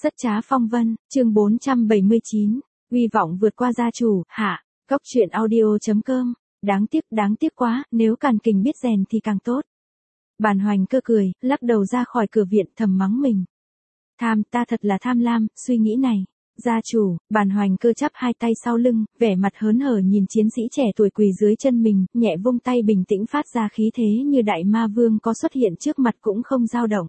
Rất trá phong vân, chương 479, uy vọng vượt qua gia chủ, hạ, góc truyện audio.com, đáng tiếc quá, nếu Càn Kình biết rèn thì càng tốt. Bàn Hoành Cơ cười, lắc đầu ra khỏi cửa viện thầm mắng mình. Ta thật là tham lam, suy nghĩ này. Gia chủ, Bàn Hoành Cơ chắp hai tay sau lưng, vẻ mặt hớn hở nhìn chiến sĩ trẻ tuổi quỳ dưới chân mình, nhẹ vung tay bình tĩnh phát ra khí thế như đại ma vương có xuất hiện trước mặt cũng không dao động.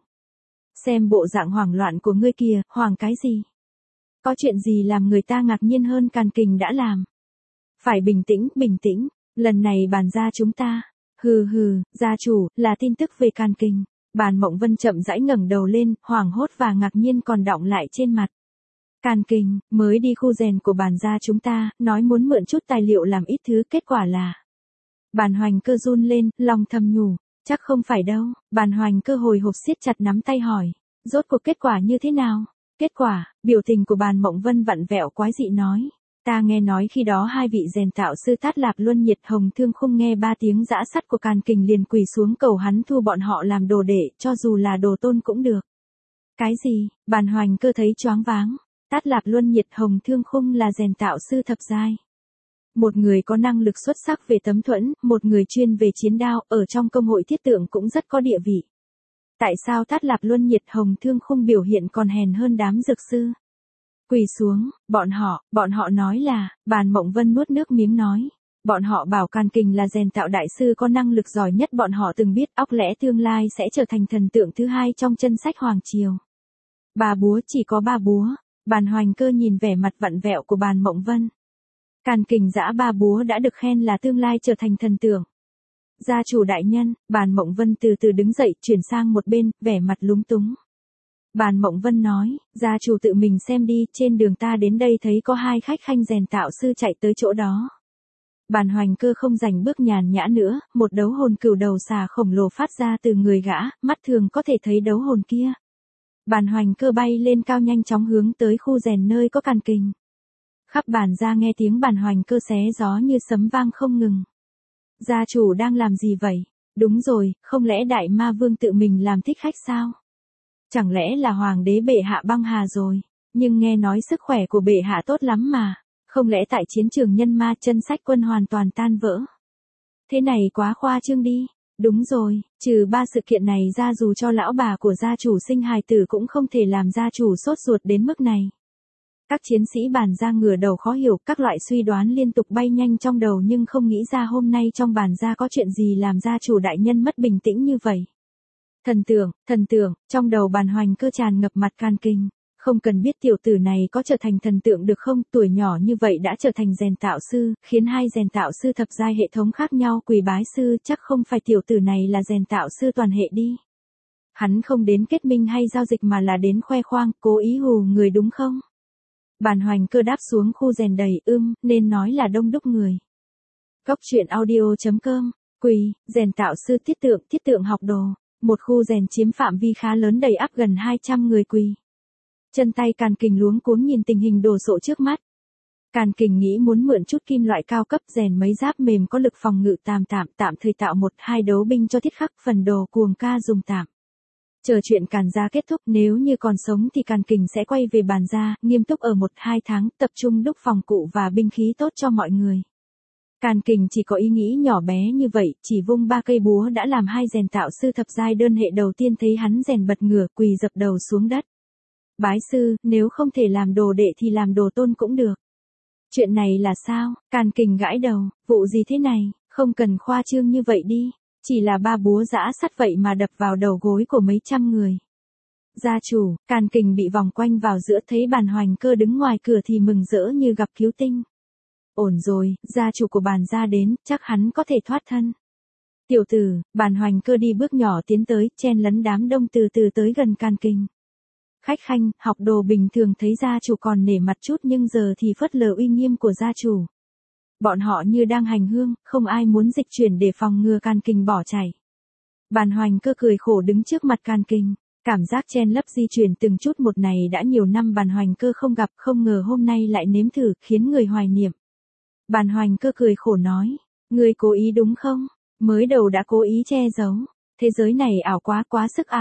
Xem bộ dạng hoảng loạn của ngươi kìa, hoảng cái gì? Có chuyện gì làm người ta ngạc nhiên hơn Càn Kình đã làm? Phải bình tĩnh, lần này bàn ra chúng ta. Hừ, gia chủ, là tin tức về Càn Kình. Bàn Mộng Vân chậm rãi ngẩng đầu lên, hoảng hốt và ngạc nhiên còn đọng lại trên mặt. Càn Kình, mới đi khu rèn của bàn gia chúng ta, nói muốn mượn chút tài liệu làm ít thứ, kết quả là. Bàn Hoành Cơ run lên, lòng thầm nhủ, chắc không phải đâu. Bàn Hoành Cơ hồi hộp siết chặt nắm tay hỏi, rốt cuộc kết quả như thế nào? Kết quả, biểu tình của Bàn Mộng Vân vặn vẹo quái dị nói, ta nghe nói khi đó hai vị rèn tạo sư Tát Lạp Luân Nhiệt Hồng Thương Khung nghe ba tiếng giã sắt của Càn Kình liền quỳ xuống cầu hắn thu bọn họ làm đồ đệ, cho dù là đồ tôn cũng được. Cái gì? Bàn Hoành Cơ thấy choáng váng. Tát Lạp Luân Nhiệt Hồng Thương Khung là rèn tạo sư thập giai. Một người có năng lực xuất sắc về tấm thuẫn, một người chuyên về chiến đao, ở trong công hội thiết tượng cũng rất có địa vị. Tại sao Tát Lạp Luân Nhiệt Hồng Thương Khung biểu hiện còn hèn hơn đám dược sư? Quỳ xuống, bọn họ nói là, Bàn Mộng Vân nuốt nước miếng nói. Bọn họ bảo Càn Kình là rèn tạo đại sư có năng lực giỏi nhất bọn họ từng biết, óc lẽ tương lai sẽ trở thành thần tượng thứ hai trong chân sách Hoàng Triều. Ba búa, chỉ có ba búa. Bàn Hoành Cơ nhìn vẻ mặt vặn vẹo của Bàn Mộng Vân. Càn Kình giã ba búa đã được khen là tương lai trở thành thần tượng. Gia chủ đại nhân, Bàn Mộng Vân từ từ đứng dậy chuyển sang một bên, vẻ mặt lúng túng. Bàn Mộng Vân nói, gia chủ tự mình xem đi, trên đường ta đến đây thấy có hai khách khanh rèn tạo sư chạy tới chỗ đó. Bàn Hoành Cơ không dành bước nhàn nhã nữa, một đấu hồn cửu đầu xà khổng lồ phát ra từ người gã, mắt thường có thể thấy đấu hồn kia. Bàn Hoành Cơ bay lên cao nhanh chóng hướng tới khu rèn nơi có Càn Kình. Khắp bàn ra nghe tiếng Bàn Hoành Cơ xé gió như sấm vang không ngừng. Gia chủ đang làm gì vậy? Đúng rồi, không lẽ đại ma vương tự mình làm thích khách sao? Chẳng lẽ là hoàng đế bệ hạ băng hà rồi? Nhưng nghe nói sức khỏe của bệ hạ tốt lắm mà. Không lẽ tại chiến trường nhân ma chân sách quân hoàn toàn tan vỡ? Thế này quá khoa trương đi. Đúng rồi, trừ ba sự kiện này ra dù cho lão bà của gia chủ sinh hài tử cũng không thể làm gia chủ sốt ruột đến mức này. Các chiến sĩ bàn ra ngửa đầu khó hiểu, các loại suy đoán liên tục bay nhanh trong đầu nhưng không nghĩ ra hôm nay trong bàn ra có chuyện gì làm gia chủ đại nhân mất bình tĩnh như vậy. Thần tượng, trong đầu Bàn Hoành Cơ tràn ngập mặt Càn Kình. Không cần biết tiểu tử này có trở thành thần tượng được không, tuổi nhỏ như vậy đã trở thành rèn tạo sư, khiến hai rèn tạo sư thập giai hệ thống khác nhau quỳ bái sư, chắc không phải tiểu tử này là rèn tạo sư toàn hệ đi. Hắn không đến kết minh hay giao dịch mà là đến khoe khoang, cố ý hù người đúng không? Bàn Hoành Cơ đáp xuống khu rèn đầy, nên nói là đông đúc người. Góc truyện audio.com, quỳ, rèn tạo sư thiết tượng học đồ, một khu rèn chiếm phạm vi khá lớn đầy ắp gần 200 người quỳ. Chân tay Càn Kình luống cuống nhìn tình hình đồ sộ trước mắt. Càn Kình nghĩ muốn mượn chút kim loại cao cấp rèn mấy giáp mềm có lực phòng ngự tạm thời tạo 1-2 đấu binh cho thiết khắc, phần đồ cuồng ca dùng tạm. Chờ chuyện Càn gia kết thúc, nếu như còn sống thì Càn Kình sẽ quay về bàn gia, nghiêm túc ở 1-2 tháng, tập trung đúc phòng cụ và binh khí tốt cho mọi người. Càn Kình chỉ có ý nghĩ nhỏ bé như vậy, chỉ vung 3 cây búa đã làm hai rèn tạo sư thập giai đơn hệ đầu tiên thấy hắn rèn bật ngửa, quỳ dập đầu xuống đất. Bái sư, nếu không thể làm đồ đệ thì làm đồ tôn cũng được. Chuyện này là sao? Càn Kình gãi đầu, vụ gì thế này, không cần khoa trương như vậy đi, chỉ là 3 búa giã sắt vậy mà đập vào đầu gối của mấy trăm người. Gia chủ, Càn Kình bị vòng quanh vào giữa, thấy Bàn Hoành Cơ đứng ngoài cửa thì mừng rỡ như gặp cứu tinh. Ổn rồi, gia chủ của bàn gia đến, chắc hắn có thể thoát thân. Tiểu tử, Bàn Hoành Cơ đi bước nhỏ tiến tới, chen lấn đám đông từ từ tới gần Càn Kình. Khách khanh, học đồ bình thường thấy gia chủ còn nể mặt chút nhưng giờ thì phớt lờ uy nghiêm của gia chủ. Bọn họ như đang hành hương, không ai muốn dịch chuyển để phòng ngừa Càn Kình bỏ chạy. Bàn Hoành Cơ cười khổ đứng trước mặt Càn Kình, cảm giác chen lấp di chuyển từng chút một này đã nhiều năm Bàn Hoành Cơ không gặp, không ngờ hôm nay lại nếm thử, khiến người hoài niệm. Bàn Hoành Cơ cười khổ nói, ngươi cố ý đúng không? Mới đầu đã cố ý che giấu, thế giới này ảo quá sức ảo.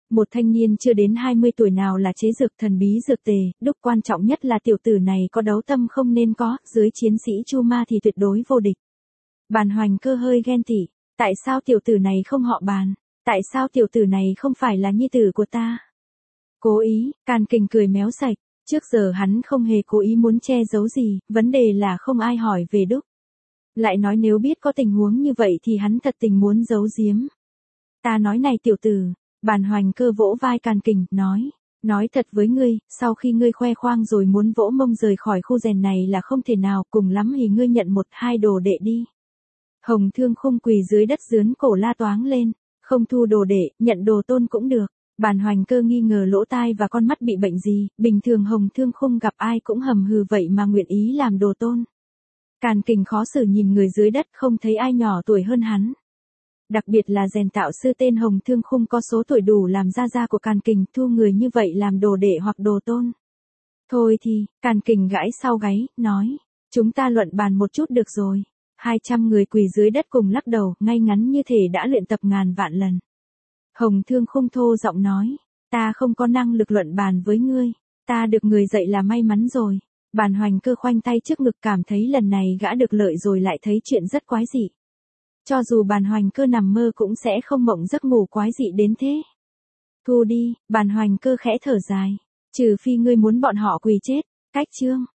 Một thanh niên chưa đến 20 tuổi nào là chế dược thần bí dược tề, đúc quan trọng nhất là tiểu tử này có đấu tâm không nên có, dưới chiến sĩ Chu Ma thì tuyệt đối vô địch. Bàn Hoành Cơ hơi ghen tị, tại sao tiểu tử này không họ Bàn, tại sao tiểu tử này không phải là nhi tử của ta? Cố ý, Càn Kình cười méo sạch, trước giờ hắn không hề cố ý muốn che giấu gì, vấn đề là không ai hỏi về đúc. Lại nói nếu biết có tình huống như vậy thì hắn thật tình muốn giấu giếm. Ta nói này tiểu tử, Bàn Hoành Cơ vỗ vai Càn Kình, nói thật với ngươi, sau khi ngươi khoe khoang rồi muốn vỗ mông rời khỏi khu rèn này là không thể nào, cùng lắm thì ngươi nhận 1-2 đồ đệ đi. Hồng Thương Khung quỳ dưới đất dướn cổ la toáng lên, không thu đồ đệ, nhận đồ tôn cũng được. Bàn Hoành Cơ nghi ngờ lỗ tai và con mắt bị bệnh gì, bình thường Hồng Thương Khung gặp ai cũng hầm hừ vậy mà nguyện ý làm đồ tôn. Càn Kình khó xử nhìn người dưới đất không thấy ai nhỏ tuổi hơn hắn. Đặc biệt là rèn tạo sư tên Hồng Thương Khung có số tuổi đủ làm gia của Càn Kình, thu người như vậy làm đồ đệ hoặc đồ tôn. Thôi thì, Càn Kình gãi sau gáy, nói, chúng ta luận bàn một chút được rồi. 200 người quỳ dưới đất cùng lắc đầu, ngay ngắn như thể đã luyện tập ngàn vạn lần. Hồng Thương Khung thô giọng nói, ta không có năng lực luận bàn với ngươi, ta được người dạy là may mắn rồi. Bàn Hoành Cơ khoanh tay trước ngực cảm thấy lần này gã được lợi rồi lại thấy chuyện rất quái dị. Cho dù Bàn Hoành Cơ nằm mơ cũng sẽ không mộng giấc ngủ quái dị đến thế. Thu đi, Bàn Hoành Cơ khẽ thở dài, trừ phi ngươi muốn bọn họ quỳ chết, cách chương.